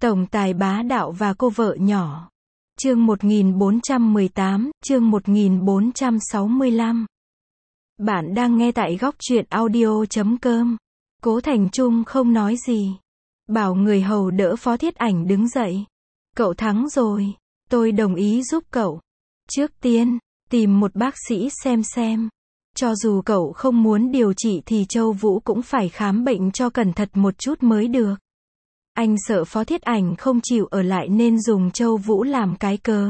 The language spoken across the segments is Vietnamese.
Tổng tài bá đạo và cô vợ nhỏ. Chương 1418, chương 1465. Bạn đang nghe tại góc truyện audio.com. Cố Thành Trung không nói gì. Bảo người hầu đỡ Phó Thiết Ảnh đứng dậy. Cậu thắng rồi. Tôi đồng ý giúp cậu. Trước tiên, tìm một bác sĩ xem. Cho dù cậu không muốn điều trị thì Châu Vũ cũng phải khám bệnh cho cẩn thận một chút mới được. Anh sợ Phó Thiết Ảnh không chịu ở lại nên dùng Châu Vũ làm cái cớ.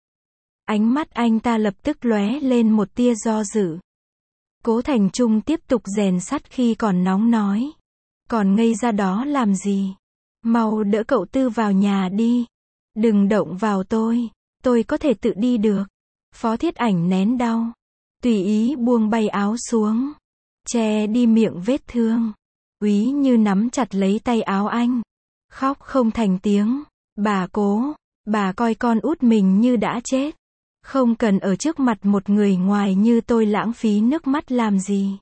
Ánh mắt anh ta lập tức lóe lên một tia do dự. Cố Thành Trung tiếp tục rèn sắt khi còn nóng nói. Còn ngây ra đó làm gì? Mau đỡ cậu Tư vào nhà đi. Đừng động vào tôi có thể tự đi được. Phó Thiết Ảnh nén đau. Tùy ý buông bay áo xuống. Che đi miệng vết thương. Úy Như nắm chặt lấy tay áo anh. Khóc không thành tiếng. Bà Cố, bà coi con út mình như đã chết. Không cần ở trước mặt một người ngoài như tôi lãng phí nước mắt làm gì.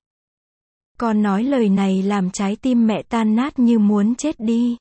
Con nói lời này làm trái tim mẹ tan nát như muốn chết đi.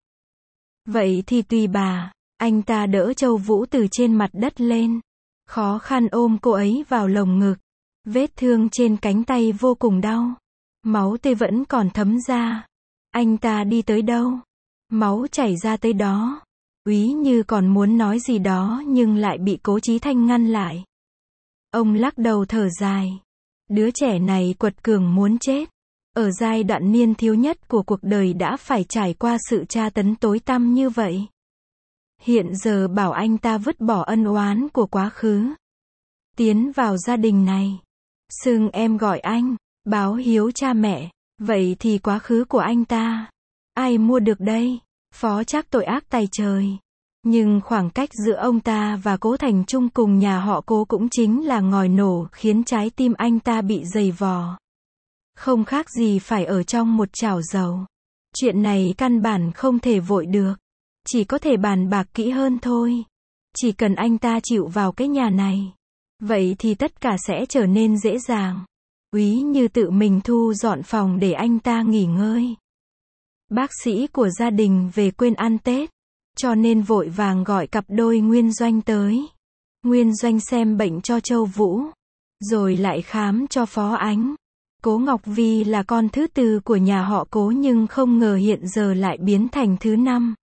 Vậy thì tùy bà. Anh ta đỡ Châu Vũ từ trên mặt đất lên. Khó khăn ôm cô ấy vào lồng ngực. Vết thương trên cánh tay vô cùng đau. Máu tươi vẫn còn thấm ra. Anh ta đi tới đâu? Máu chảy ra tới đó. Úy Như còn muốn nói gì đó nhưng lại bị Cố Chí Thanh ngăn lại. Ông lắc đầu thở dài. Đứa trẻ này quật cường muốn chết. Ở giai đoạn niên thiếu nhất của cuộc đời đã phải trải qua sự tra tấn tối tăm như vậy. Hiện giờ bảo anh ta vứt bỏ ân oán của quá khứ. Tiến vào gia đình này. Xưng em gọi anh. Báo hiếu cha mẹ. Vậy thì quá khứ của anh ta. Ai mua được đây? Phó Trác tội ác tày trời. Nhưng khoảng cách giữa ông ta và Cố Thành Trung cùng nhà họ Cố cũng chính là ngòi nổ khiến trái tim anh ta bị dày vò. Không khác gì phải ở trong một chảo dầu. Chuyện này căn bản không thể vội được. Chỉ có thể bàn bạc kỹ hơn thôi. Chỉ cần anh ta chịu vào cái nhà này. Vậy thì tất cả sẽ trở nên dễ dàng. Úy Như tự mình thu dọn phòng để anh ta nghỉ ngơi. Bác sĩ của gia đình về quên ăn Tết. Cho nên vội vàng gọi cặp đôi Nguyên Doanh tới. Nguyên Doanh xem bệnh cho Châu Vũ. Rồi lại khám cho Phó Ánh. Cố Ngọc Vi là con thứ tư của nhà họ Cố nhưng không ngờ hiện giờ lại biến thành thứ năm.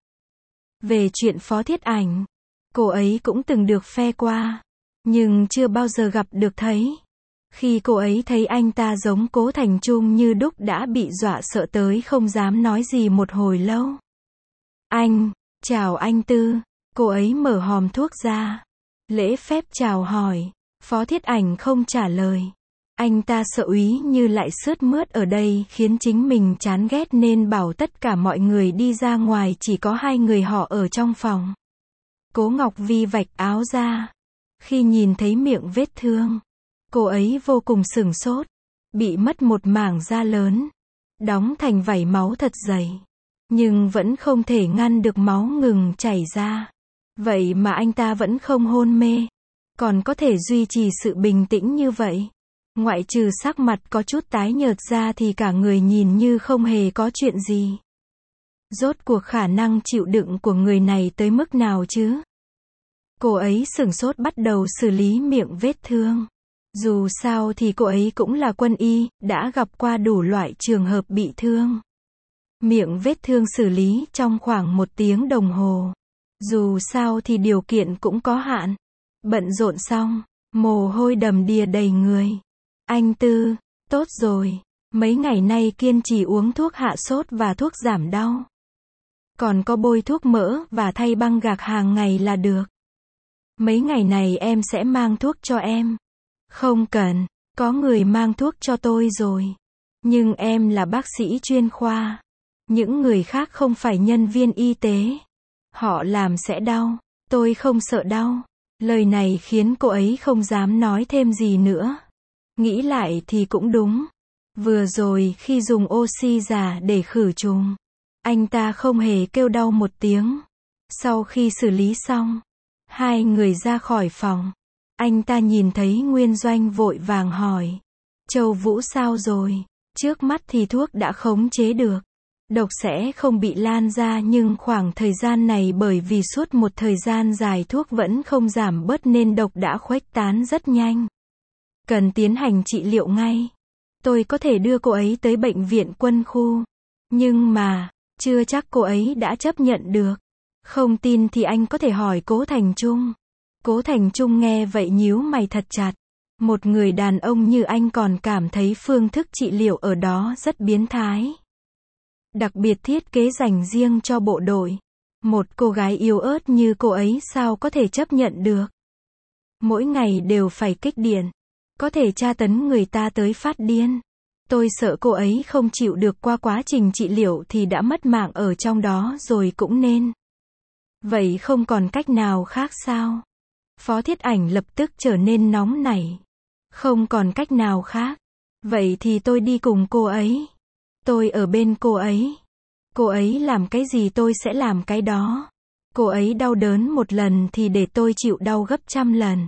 Về chuyện Phó Thiết Ảnh. Cô ấy cũng từng được phe qua. Nhưng chưa bao giờ gặp được thấy. Khi cô ấy thấy anh ta giống Cố Thành Trung như đúc đã bị dọa sợ tới không dám nói gì một hồi lâu. Anh, chào anh Tư. Cô ấy mở hòm thuốc ra. Lễ phép chào hỏi. Phó Thiết Ảnh không trả lời. Anh ta sợ Úy Như lại sướt mướt ở đây khiến chính mình chán ghét nên bảo tất cả mọi người đi ra ngoài, chỉ có hai người họ ở trong phòng. Cố Ngọc Vi vạch áo ra. Khi nhìn thấy miệng vết thương, cô ấy vô cùng sửng sốt. Bị mất một mảng da lớn. Đóng thành vảy máu thật dày. Nhưng vẫn không thể ngăn được máu ngừng chảy ra. Vậy mà anh ta vẫn không hôn mê. Còn có thể duy trì sự bình tĩnh như vậy. Ngoại trừ sắc mặt có chút tái nhợt ra thì cả người nhìn như không hề có chuyện gì. Rốt cuộc khả năng chịu đựng của người này tới mức nào chứ? Cô ấy sửng sốt bắt đầu xử lý miệng vết thương. Dù sao thì cô ấy cũng là quân y, đã gặp qua đủ loại trường hợp bị thương. Miệng vết thương xử lý trong khoảng 1 tiếng đồng hồ. Dù sao thì điều kiện cũng có hạn. Bận rộn xong, mồ hôi đầm đìa đầy người. Anh Tư, tốt rồi. Mấy ngày nay kiên trì uống thuốc hạ sốt và thuốc giảm đau. Còn có bôi thuốc mỡ và thay băng gạc hàng ngày là được. Mấy ngày này em sẽ mang thuốc cho em. Không cần, có người mang thuốc cho tôi rồi. Nhưng em là bác sĩ chuyên khoa. Những người khác không phải nhân viên y tế. Họ làm sẽ đau. Tôi không sợ đau. Lời này khiến cô ấy không dám nói thêm gì nữa. Nghĩ lại thì cũng đúng. Vừa rồi khi dùng oxy già để khử trùng, anh ta không hề kêu đau một tiếng. Sau khi xử lý xong, hai người ra khỏi phòng. Anh ta nhìn thấy Nguyên Doanh vội vàng hỏi. Châu Vũ sao rồi? Trước mắt thì thuốc đã khống chế được. Độc sẽ không bị lan ra nhưng khoảng thời gian này bởi vì suốt một thời gian dài thuốc vẫn không giảm bớt nên độc đã khuếch tán rất nhanh. Cần tiến hành trị liệu ngay. Tôi có thể đưa cô ấy tới bệnh viện quân khu. Nhưng mà, chưa chắc cô ấy đã chấp nhận được. Không tin thì anh có thể hỏi Cố Thành Trung. Cố Thành Trung nghe vậy nhíu mày thật chặt. Một người đàn ông như anh còn cảm thấy phương thức trị liệu ở đó rất biến thái. Đặc biệt thiết kế dành riêng cho bộ đội. Một cô gái yếu ớt như cô ấy sao có thể chấp nhận được. Mỗi ngày đều phải kích điện. Có thể tra tấn người ta tới phát điên. Tôi sợ cô ấy không chịu được qua quá trình trị liệu thì đã mất mạng ở trong đó rồi cũng nên. Vậy không còn cách nào khác sao? Phó Thiết Ảnh lập tức trở nên nóng nảy. Không còn cách nào khác. Vậy thì tôi đi cùng cô ấy. Tôi ở bên cô ấy. Cô ấy làm cái gì tôi sẽ làm cái đó. Cô ấy đau đớn một lần thì để tôi chịu đau gấp trăm lần.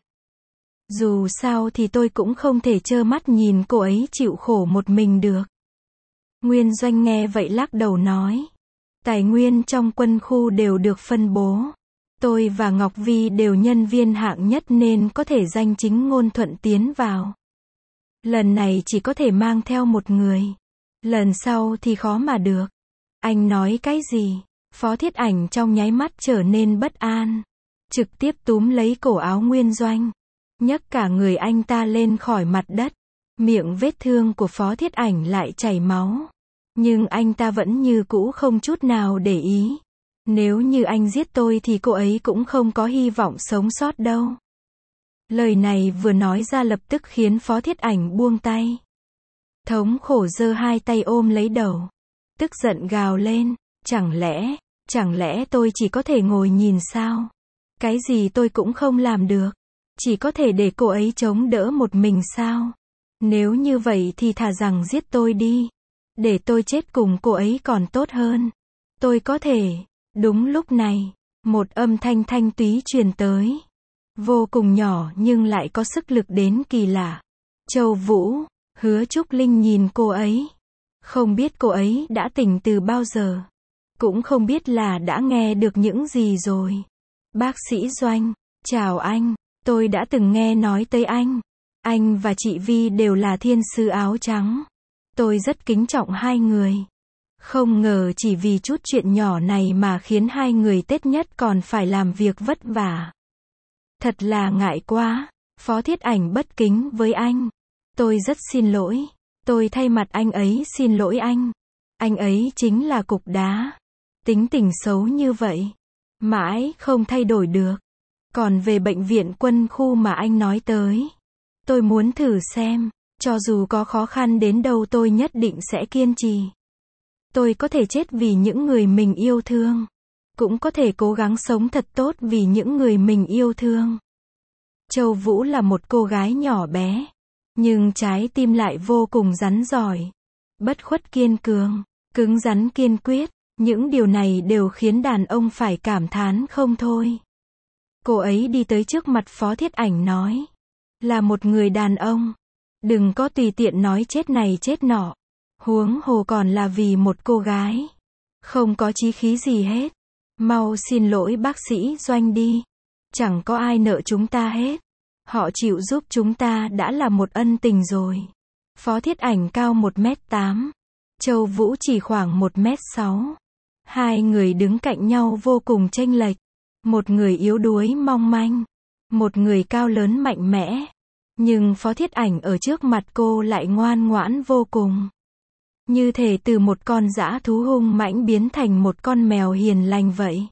Dù sao thì tôi cũng không thể trơ mắt nhìn cô ấy chịu khổ một mình được. Nguyên Doanh nghe vậy lắc đầu nói. Tài nguyên trong quân khu đều được phân bố. Tôi và Ngọc Vi đều nhân viên hạng nhất nên có thể danh chính ngôn thuận tiến vào. Lần này chỉ có thể mang theo một người. Lần sau thì khó mà được. Anh nói cái gì? Phó Thiết Ảnh trong nháy mắt trở nên bất an. Trực tiếp túm lấy cổ áo Nguyên Doanh. Nhấc cả người anh ta lên khỏi mặt đất. Miệng vết thương của Phó Thiết Ảnh lại chảy máu. Nhưng anh ta vẫn như cũ không chút nào để ý. Nếu như anh giết tôi thì cô ấy cũng không có hy vọng sống sót đâu. Lời này vừa nói ra lập tức khiến Phó Thiết Ảnh buông tay. Thống khổ giơ hai tay ôm lấy đầu. Tức giận gào lên. Chẳng lẽ tôi chỉ có thể ngồi nhìn sao? Cái gì tôi cũng không làm được. Chỉ có thể để cô ấy chống đỡ một mình sao? Nếu như vậy thì thà rằng giết tôi đi. Để tôi chết cùng cô ấy còn tốt hơn. Tôi có thể. Đúng lúc này, một âm thanh thanh túy truyền tới. Vô cùng nhỏ nhưng lại có sức lực đến kỳ lạ. Châu Vũ, Hứa Trúc Linh nhìn cô ấy. Không biết cô ấy đã tỉnh từ bao giờ. Cũng không biết là đã nghe được những gì rồi. Bác sĩ Doanh, chào anh. Tôi đã từng nghe nói tới anh. Anh và chị Vi đều là thiên sứ áo trắng. Tôi rất kính trọng hai người. Không ngờ chỉ vì chút chuyện nhỏ này mà khiến hai người Tết nhất còn phải làm việc vất vả. Thật là ngại quá. Phó Thiết Ảnh bất kính với anh. Tôi rất xin lỗi. Tôi thay mặt anh ấy xin lỗi anh. Anh ấy chính là cục đá. Tính tình xấu như vậy. Mãi không thay đổi được. Còn về bệnh viện quân khu mà anh nói tới. Tôi muốn thử xem. Cho dù có khó khăn đến đâu tôi nhất định sẽ kiên trì. Tôi có thể chết vì những người mình yêu thương. Cũng có thể cố gắng sống thật tốt vì những người mình yêu thương. Châu Vũ là một cô gái nhỏ bé. Nhưng trái tim lại vô cùng rắn giỏi. Bất khuất kiên cường. Cứng rắn kiên quyết. Những điều này đều khiến đàn ông phải cảm thán không thôi. Cô ấy đi tới trước mặt Phó Thiết Ảnh nói. Là một người đàn ông. Đừng có tùy tiện nói chết này chết nọ. Huống hồ còn là vì một cô gái. Không có chí khí gì hết. Mau xin lỗi bác sĩ Doanh đi. Chẳng có ai nợ chúng ta hết. Họ chịu giúp chúng ta đã là một ân tình rồi. Phó Thiết Ảnh cao 1m8. Châu Vũ chỉ khoảng 1m6. Hai người đứng cạnh nhau vô cùng chênh lệch. Một người yếu đuối mong manh. Một người cao lớn mạnh mẽ. Nhưng Phó Thiết Ảnh ở trước mặt cô lại ngoan ngoãn vô cùng. Như thể từ một con dã thú hung mãnh biến thành một con mèo hiền lành vậy.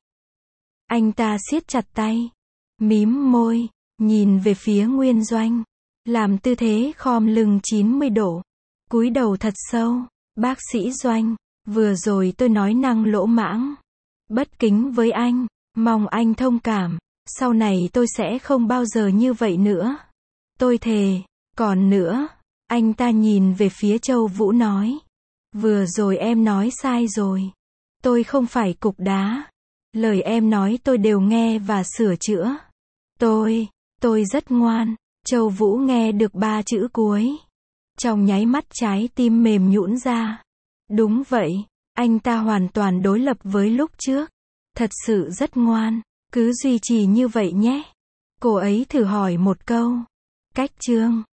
Anh ta siết chặt tay. Mím môi. Nhìn về phía Nguyên Doanh. Làm tư thế khom lưng 90 độ. Cúi đầu thật sâu. Bác sĩ Doanh. Vừa rồi tôi nói năng lỗ mãng. Bất kính với anh. Mong anh thông cảm. Sau này tôi sẽ không bao giờ như vậy nữa. Tôi thề. Còn nữa. Anh ta nhìn về phía Châu Vũ nói. Vừa rồi em nói sai rồi. Tôi không phải cục đá. Lời em nói tôi đều nghe và sửa chữa. Tôi rất ngoan. Châu Vũ nghe được 3 chữ cuối. Trong nháy mắt trái tim mềm nhũn ra. Đúng vậy. Anh ta hoàn toàn đối lập với lúc trước. Thật sự rất ngoan. Cứ duy trì như vậy nhé. Cô ấy thử hỏi một câu. Cách chương